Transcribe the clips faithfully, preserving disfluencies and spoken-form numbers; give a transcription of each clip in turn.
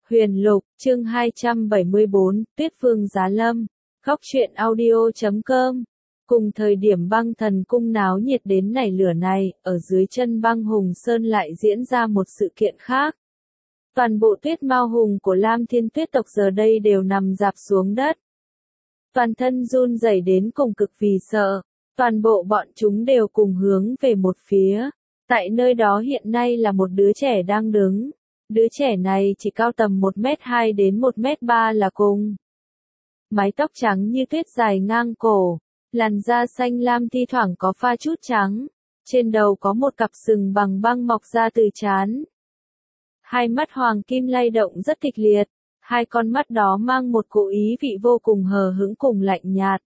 Huyền Lục, chương hai trăm bảy mươi bốn, Tuyết Vương Giá Lâm, Góc truyện audio chấm com. Cùng thời điểm Băng Thần Cung náo nhiệt đến nảy lửa này, ở dưới chân Băng Hùng Sơn lại diễn ra một sự kiện khác. Toàn bộ Tuyết Mao Hùng của Lam Thiên Tuyết tộc giờ đây đều nằm rạp xuống đất. Toàn thân run rẩy đến cùng cực vì sợ, toàn bộ bọn chúng đều cùng hướng về một phía. Tại nơi đó hiện nay là một đứa trẻ đang đứng. Đứa trẻ này chỉ cao tầm một mét hai đến một mét ba là cùng. Mái tóc trắng như tuyết dài ngang cổ, làn da xanh lam thi thoảng có pha chút trắng, trên đầu có một cặp sừng bằng băng mọc ra từ trán. Hai mắt hoàng kim lay động rất kịch liệt, hai con mắt đó mang một cỗ ý vị vô cùng hờ hững cùng lạnh nhạt.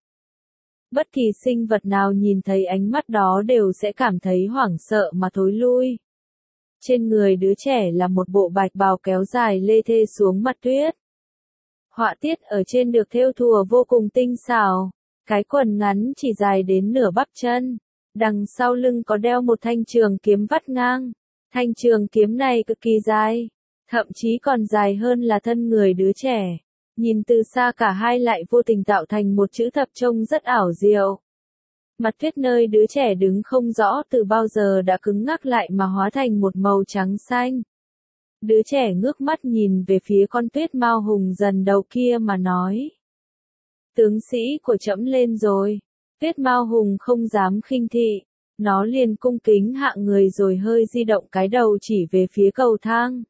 Bất kỳ sinh vật nào nhìn thấy ánh mắt đó đều sẽ cảm thấy hoảng sợ mà thối lui. Trên người đứa trẻ là một bộ bạch bào kéo dài lê thê xuống mặt tuyết. Họa tiết ở trên được thêu thùa vô cùng tinh xảo, cái quần ngắn chỉ dài đến nửa bắp chân, đằng sau lưng có đeo một thanh trường kiếm vắt ngang. Thanh trường kiếm này cực kỳ dài, thậm chí còn dài hơn là thân người đứa trẻ. Nhìn từ xa cả hai lại vô tình tạo thành một chữ thập trông rất ảo diệu. Mặt tuyết nơi đứa trẻ đứng không rõ từ bao giờ đã cứng ngắc lại mà hóa thành một màu trắng xanh. Đứa trẻ ngước mắt nhìn về phía con Tuyết Mao Hùng dần đầu kia mà nói. Tướng sĩ của trẫm lên rồi. Tuyết Mao Hùng không dám khinh thị. Nó liền cung kính hạ người rồi hơi di động cái đầu chỉ về phía cầu thang.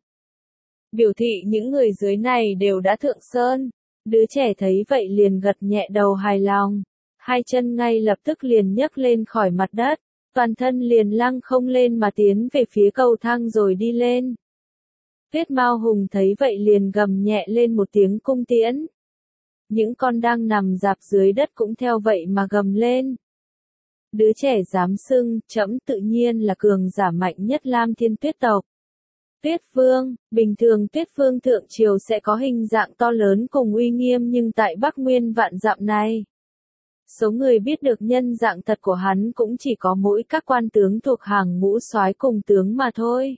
Biểu thị những người dưới này đều đã thượng sơn. Đứa trẻ thấy vậy liền gật nhẹ đầu hài lòng. Hai chân ngay lập tức liền nhấc lên khỏi mặt đất, toàn thân liền lăng không lên mà tiến về phía cầu thang rồi đi lên. Tuyết Mao Hùng thấy vậy liền gầm nhẹ lên một tiếng cung tiễn. Những con đang nằm rạp dưới đất cũng theo vậy mà gầm lên. Đứa trẻ dám xưng, trẫm tự nhiên là cường giả mạnh nhất Lam Thiên Tuyết tộc. Tuyết Vương, bình thường Tuyết Vương thượng triều sẽ có hình dạng to lớn cùng uy nghiêm nhưng tại Bắc Nguyên vạn dặm này, số người biết được nhân dạng thật của hắn cũng chỉ có mỗi các quan tướng thuộc hàng ngũ soái cùng tướng mà thôi.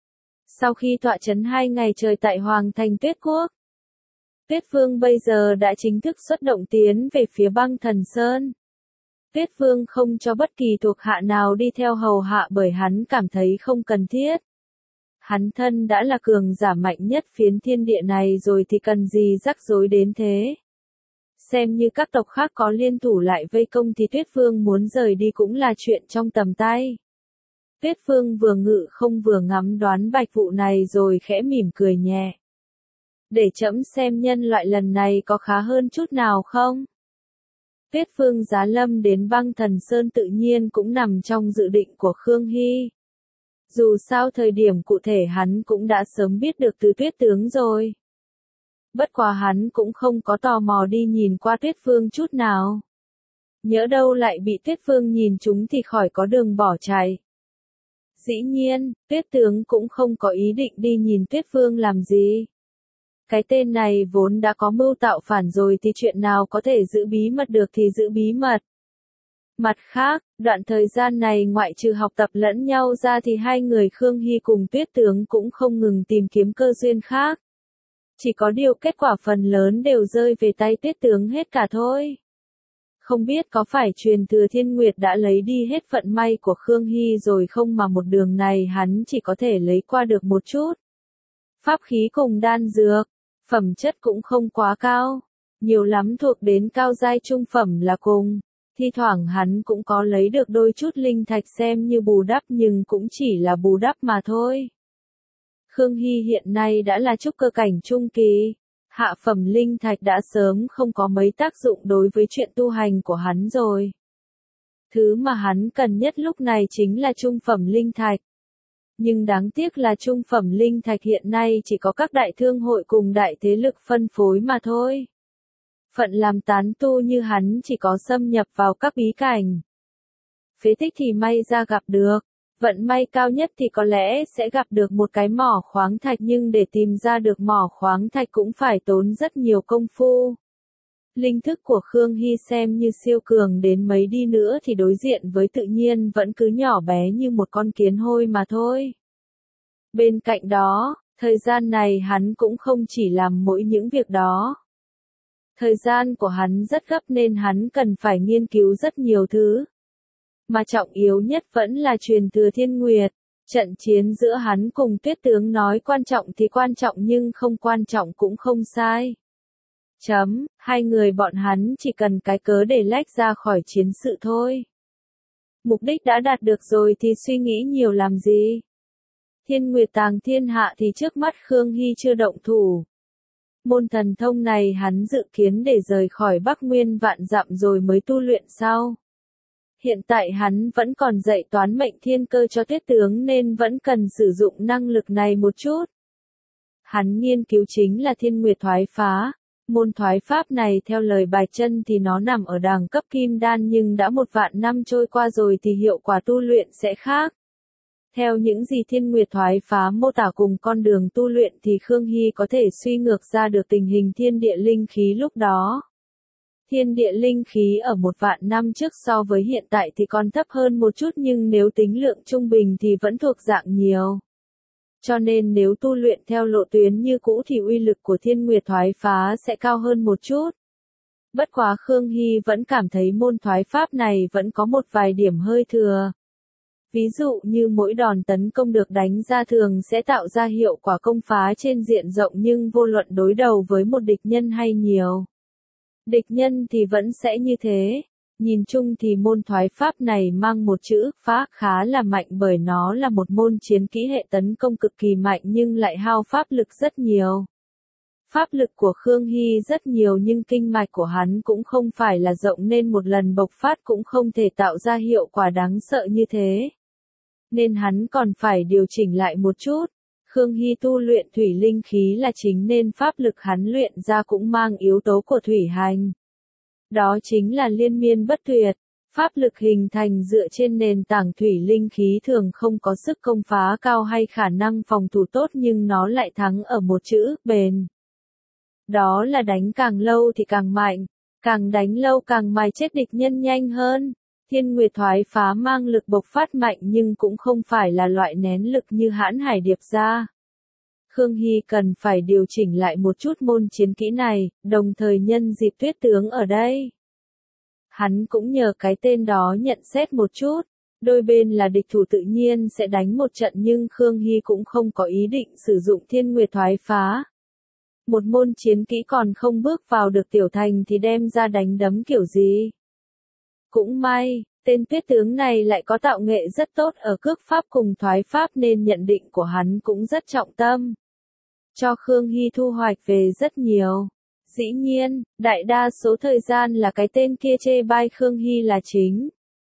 Sau khi tọa trấn hai ngày trời tại Hoàng thành Tuyết Quốc, Tuyết Vương bây giờ đã chính thức xuất động tiến về phía Băng Thần Sơn. Tuyết Vương không cho bất kỳ thuộc hạ nào đi theo hầu hạ bởi hắn cảm thấy không cần thiết. Hắn thân đã là cường giả mạnh nhất phiến thiên địa này rồi thì cần gì rắc rối đến thế. Xem như các tộc khác có liên thủ lại vây công thì Tuyết Vương muốn rời đi cũng là chuyện trong tầm tay. Tuyết Vương vừa ngự không vừa ngắm đoán bạch vụ này rồi khẽ mỉm cười nhẹ. Để trẫm xem nhân loại lần này có khá hơn chút nào không? Tuyết Vương Giá Lâm đến Băng Thần Sơn tự nhiên cũng nằm trong dự định của Khương Hy. Dù sao thời điểm cụ thể hắn cũng đã sớm biết được từ Tuyết Tướng rồi. Bất quá hắn cũng không có tò mò đi nhìn qua Tuyết Vương chút nào. Nhỡ đâu lại bị Tuyết Vương nhìn chúng thì khỏi có đường bỏ chạy. Dĩ nhiên, Tuyết Tướng cũng không có ý định đi nhìn Tuyết Vương làm gì. Cái tên này vốn đã có mưu tạo phản rồi thì chuyện nào có thể giữ bí mật được thì giữ bí mật. Mặt khác, đoạn thời gian này ngoại trừ học tập lẫn nhau ra thì hai người Khương Hy cùng Tuyết Tướng cũng không ngừng tìm kiếm cơ duyên khác. Chỉ có điều kết quả phần lớn đều rơi về tay Tuyết Tướng hết cả thôi. Không biết có phải truyền thừa Thiên Nguyệt đã lấy đi hết phận may của Khương Hy rồi không mà một đường này hắn chỉ có thể lấy qua được một chút. Pháp khí cùng đan dược, phẩm chất cũng không quá cao, nhiều lắm thuộc đến cao giai trung phẩm là cùng. Thi thoảng hắn cũng có lấy được đôi chút linh thạch xem như bù đắp nhưng cũng chỉ là bù đắp mà thôi. Khương Hy hiện nay đã là trúc cơ cảnh trung kỳ, hạ phẩm linh thạch đã sớm không có mấy tác dụng đối với chuyện tu hành của hắn rồi. Thứ mà hắn cần nhất lúc này chính là trung phẩm linh thạch. Nhưng đáng tiếc là trung phẩm linh thạch hiện nay chỉ có các đại thương hội cùng đại thế lực phân phối mà thôi. Phận làm tán tu như hắn chỉ có xâm nhập vào các bí cảnh. Phế tích thì may ra gặp được. Vận may cao nhất thì có lẽ sẽ gặp được một cái mỏ khoáng thạch nhưng để tìm ra được mỏ khoáng thạch cũng phải tốn rất nhiều công phu. Linh thức của Khương Hy xem như siêu cường đến mấy đi nữa thì đối diện với tự nhiên vẫn cứ nhỏ bé như một con kiến hôi mà thôi. Bên cạnh đó, Thời gian này hắn cũng không chỉ làm mỗi những việc đó. Thời gian của hắn rất gấp nên hắn cần phải nghiên cứu rất nhiều thứ. Mà trọng yếu nhất vẫn là truyền thừa Thiên Nguyệt. Trận chiến giữa hắn cùng Tuyết tướng nói quan trọng thì quan trọng nhưng không quan trọng cũng không sai. Chấm, hai người bọn hắn chỉ cần cái cớ để lách ra khỏi chiến sự thôi. Mục đích đã đạt được rồi thì suy nghĩ nhiều làm gì? Thiên Nguyệt tàng thiên hạ thì trước mắt Khương Hy chưa động thủ. Môn thần thông này hắn dự kiến để rời khỏi Bắc Nguyên vạn dặm rồi mới tu luyện sau. Hiện tại hắn vẫn còn dạy toán mệnh thiên cơ cho Tuyết tướng nên vẫn cần sử dụng năng lực này một chút. Hắn nghiên cứu chính là Thiên Nguyệt thoái phá. Môn thoái pháp này theo lời Bạch Chân thì nó nằm ở đẳng cấp kim đan nhưng đã một vạn năm trôi qua rồi thì hiệu quả tu luyện sẽ khác. Theo những gì Thiên Nguyệt thoái phá mô tả cùng con đường tu luyện thì Khương Hy có thể suy ngược ra được tình hình thiên địa linh khí lúc đó. Thiên địa linh khí ở một vạn năm trước so với hiện tại thì còn thấp hơn một chút nhưng nếu tính lượng trung bình thì vẫn thuộc dạng nhiều. Cho nên nếu tu luyện theo lộ tuyến như cũ thì uy lực của Thiên Nguyệt thoái phá sẽ cao hơn một chút. Bất quá Khương Hy vẫn cảm thấy môn thoái pháp này vẫn có một vài điểm hơi thừa. Ví dụ như mỗi đòn tấn công được đánh ra thường sẽ tạo ra hiệu quả công phá trên diện rộng nhưng vô luận đối đầu với một địch nhân hay nhiều địch nhân thì vẫn sẽ như thế. Nhìn chung thì môn thoái pháp này mang một chữ phá khá là mạnh bởi nó là một môn chiến kỹ hệ tấn công cực kỳ mạnh nhưng lại hao pháp lực rất nhiều. Pháp lực của Khương Hy rất nhiều nhưng kinh mạch của hắn cũng không phải là rộng nên một lần bộc phát cũng không thể tạo ra hiệu quả đáng sợ như thế. Nên hắn còn phải điều chỉnh lại một chút. Khương Hy tu luyện thủy linh khí là chính nên pháp lực hắn luyện ra cũng mang yếu tố của thủy hành. Đó chính là liên miên bất tuyệt. Pháp lực hình thành dựa trên nền tảng thủy linh khí thường không có sức công phá cao hay khả năng phòng thủ tốt nhưng nó lại thắng ở một chữ bền. Đó là đánh càng lâu thì càng mạnh, càng đánh lâu càng mài chết địch nhân nhanh hơn. Thiên Nguyệt thoái phá mang lực bộc phát mạnh nhưng cũng không phải là loại nén lực như Hãn Hải Điệp ra. Khương Hy cần phải điều chỉnh lại một chút môn chiến kỹ này, đồng thời nhân dịp Tuyết tướng ở đây. Hắn cũng nhờ cái tên đó nhận xét một chút, đôi bên là địch thủ tự nhiên sẽ đánh một trận nhưng Khương Hy cũng không có ý định sử dụng Thiên Nguyệt thoái phá. Một môn chiến kỹ còn không bước vào được tiểu thành thì đem ra đánh đấm kiểu gì. Cũng may, tên Tuyết tướng này lại có tạo nghệ rất tốt ở cước pháp cùng thoái pháp nên nhận định của hắn cũng rất trọng tâm. Cho Khương Hy thu hoạch về rất nhiều. Dĩ nhiên, đại đa số thời gian là cái tên kia chê bai Khương Hy là chính.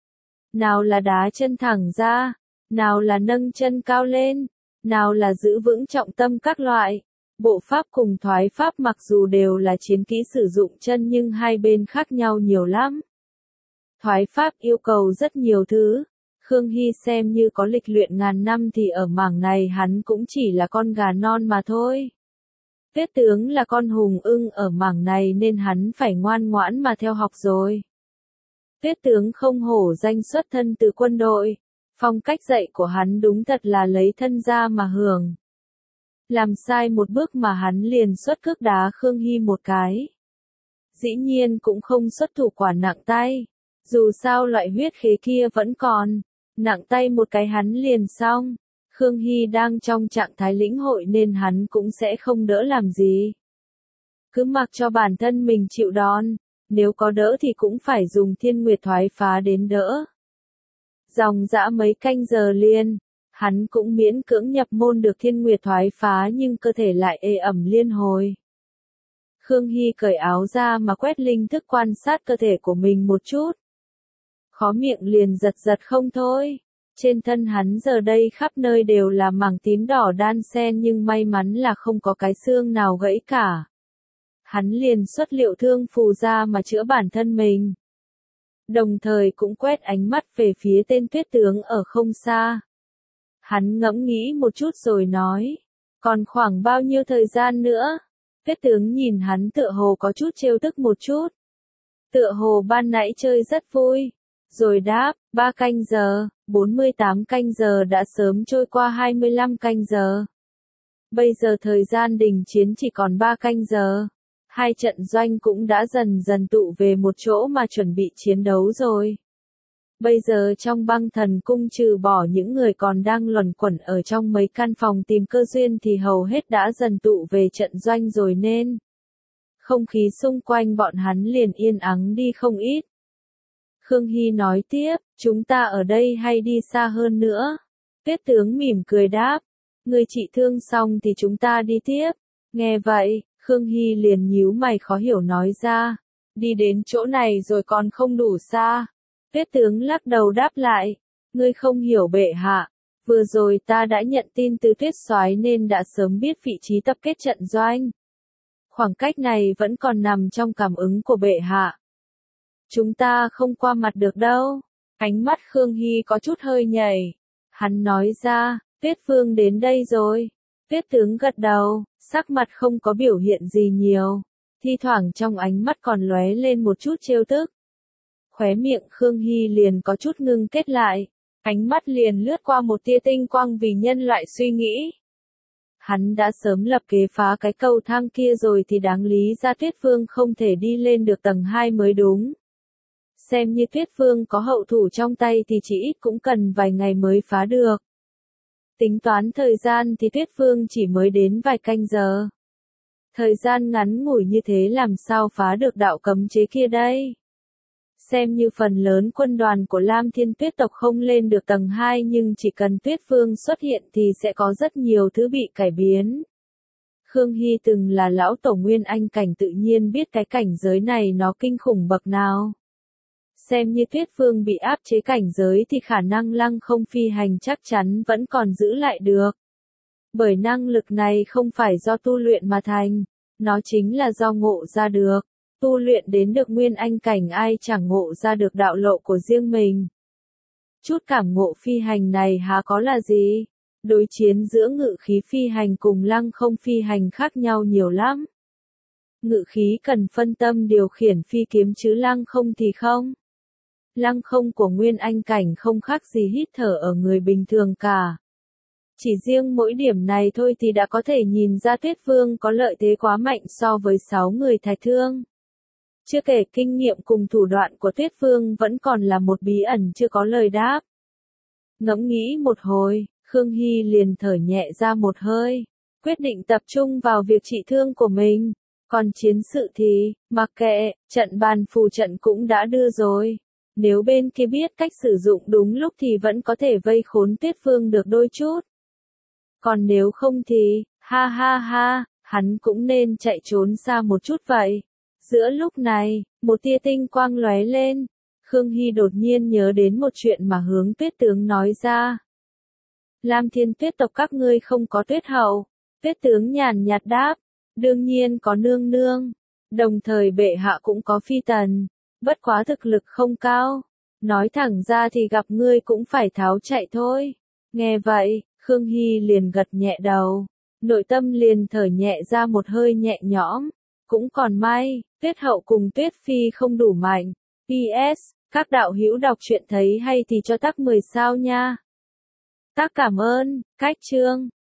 Nào là đá chân thẳng ra, nào là nâng chân cao lên, nào là giữ vững trọng tâm các loại. Bộ pháp cùng thoái pháp mặc dù đều là chiến kỹ sử dụng chân nhưng hai bên khác nhau nhiều lắm. Thoái pháp yêu cầu rất nhiều thứ. Khương Hy xem như có lịch luyện ngàn năm thì ở mảng này hắn cũng chỉ là con gà non mà thôi. Tuyết tướng là con hùng ưng ở mảng này nên hắn phải ngoan ngoãn mà theo học rồi. Tuyết tướng không hổ danh xuất thân từ quân đội. Phong cách dạy của hắn đúng thật là lấy thân ra mà hưởng. Làm sai một bước mà hắn liền xuất cước đá Khương Hy một cái. Dĩ nhiên cũng không xuất thủ quả nặng tay. Dù sao loại huyết khế kia vẫn còn. Nặng tay một cái hắn liền xong. Khương Hy đang trong trạng thái lĩnh hội nên hắn cũng sẽ không đỡ làm gì. Cứ mặc cho bản thân mình chịu đòn. Nếu có đỡ thì cũng phải dùng Thiên Nguyệt thoái phá đến đỡ. Dòng dã mấy canh giờ liền. Hắn cũng miễn cưỡng nhập môn được Thiên Nguyệt thoái phá nhưng cơ thể lại ê ẩm liên hồi. Khương Hy cởi áo ra mà quét linh thức quan sát cơ thể của mình một chút. Khó miệng liền giật giật không thôi. Trên thân hắn giờ đây khắp nơi đều là mảng tím đỏ đan xen nhưng may mắn là không có cái xương nào gãy cả. Hắn liền xuất liệu thương phù ra mà chữa bản thân mình. Đồng thời cũng quét ánh mắt về phía tên Tuyết tướng ở không xa. Hắn ngẫm nghĩ một chút rồi nói. Còn khoảng bao nhiêu thời gian nữa? Tuyết tướng nhìn hắn tựa hồ có chút trêu tức một chút. Tựa hồ ban nãy chơi rất vui. Rồi đáp, ba canh giờ, bốn mươi tám canh giờ đã sớm trôi qua hai mươi lăm canh giờ. Bây giờ thời gian đình chiến chỉ còn ba canh giờ. Hai trận doanh cũng đã dần dần tụ về một chỗ mà chuẩn bị chiến đấu rồi. Bây giờ trong băng thần cung trừ bỏ những người còn đang luẩn quẩn ở trong mấy căn phòng tìm cơ duyên thì hầu hết đã dần tụ về trận doanh rồi nên không khí xung quanh bọn hắn liền yên ắng đi không ít. Khương Hy nói tiếp, chúng ta ở đây hay đi xa hơn nữa? Tuyết tướng mỉm cười đáp, người trị thương xong thì chúng ta đi tiếp. Nghe vậy, Khương Hy liền nhíu mày khó hiểu nói ra, đi đến chỗ này rồi còn không đủ xa. Tuyết tướng lắc đầu đáp lại, ngươi không hiểu bệ hạ, vừa rồi ta đã nhận tin từ Tuyết soái nên đã sớm biết vị trí tập kết trận doanh. Khoảng cách này vẫn còn nằm trong cảm ứng của bệ hạ. Chúng ta không qua mặt được đâu. Ánh mắt Khương Hy có chút hơi nhảy. Hắn nói ra, Tuyết Vương đến đây rồi. Tuyết tướng gật đầu, sắc mặt không có biểu hiện gì nhiều. Thi thoảng trong ánh mắt còn lóe lên một chút trêu tức. Khóe miệng Khương Hy liền có chút ngưng kết lại. Ánh mắt liền lướt qua một tia tinh quang vì nhân loại suy nghĩ. Hắn đã sớm lập kế phá cái cầu thang kia rồi thì đáng lý ra Tuyết Vương không thể đi lên được tầng hai mới đúng. Xem như Tuyết Vương có hậu thủ trong tay thì chỉ ít cũng cần vài ngày mới phá được. Tính toán thời gian thì Tuyết Vương chỉ mới đến vài canh giờ. Thời gian ngắn ngủi như thế làm sao phá được đạo cấm chế kia đây? Xem như phần lớn quân đoàn của Lam Thiên Tuyết tộc không lên được tầng hai nhưng chỉ cần Tuyết Vương xuất hiện thì sẽ có rất nhiều thứ bị cải biến. Khương Hy từng là lão tổ nguyên anh cảnh tự nhiên biết cái cảnh giới này nó kinh khủng bậc nào. Xem như Tuyết Vương bị áp chế cảnh giới thì khả năng lăng không phi hành chắc chắn vẫn còn giữ lại được. Bởi năng lực này không phải do tu luyện mà thành, nó chính là do ngộ ra được. Tu luyện đến được nguyên anh cảnh ai chẳng ngộ ra được đạo lộ của riêng mình. Chút cảm ngộ phi hành này há có là gì? Đối chiến giữa ngự khí phi hành cùng lăng không phi hành khác nhau nhiều lắm. Ngự khí cần phân tâm điều khiển phi kiếm chứ lăng không thì không. Lăng không của nguyên anh cảnh không khác gì hít thở ở người bình thường cả. Chỉ riêng mỗi điểm này thôi thì đã có thể nhìn ra Tuyết Vương có lợi thế quá mạnh so với sáu người Thái Thương. Chưa kể kinh nghiệm cùng thủ đoạn của Tuyết Vương vẫn còn là một bí ẩn chưa có lời đáp. Ngẫm nghĩ một hồi, Khương Hy liền thở nhẹ ra một hơi, quyết định tập trung vào việc trị thương của mình. Còn chiến sự thì, mặc kệ, trận bàn phù trận cũng đã đưa rồi. Nếu bên kia biết cách sử dụng đúng lúc thì vẫn có thể vây khốn Tuyết Vương được đôi chút. Còn nếu không thì, ha ha ha, hắn cũng nên chạy trốn xa một chút vậy. Giữa lúc này, một tia tinh quang lóe lên, Khương Hy đột nhiên nhớ đến một chuyện mà Hướng Tuyết tướng nói ra. Lam Thiên Tuyết tộc các ngươi không có Tuyết hậu. Tuyết tướng nhàn nhạt đáp, đương nhiên có nương nương. Đồng thời bệ hạ cũng có phi tần, bất quá thực lực không cao. Nói thẳng ra thì gặp ngươi cũng phải tháo chạy thôi. Nghe vậy, Khương Hy liền gật nhẹ đầu, nội tâm liền thở nhẹ ra một hơi nhẹ nhõm. Cũng còn may, Tuyết hậu cùng Tuyết phi không đủ mạnh. pê ét, các đạo hữu đọc truyện thấy hay thì cho tắc mười sao nha. Tắc cảm ơn, cách chương.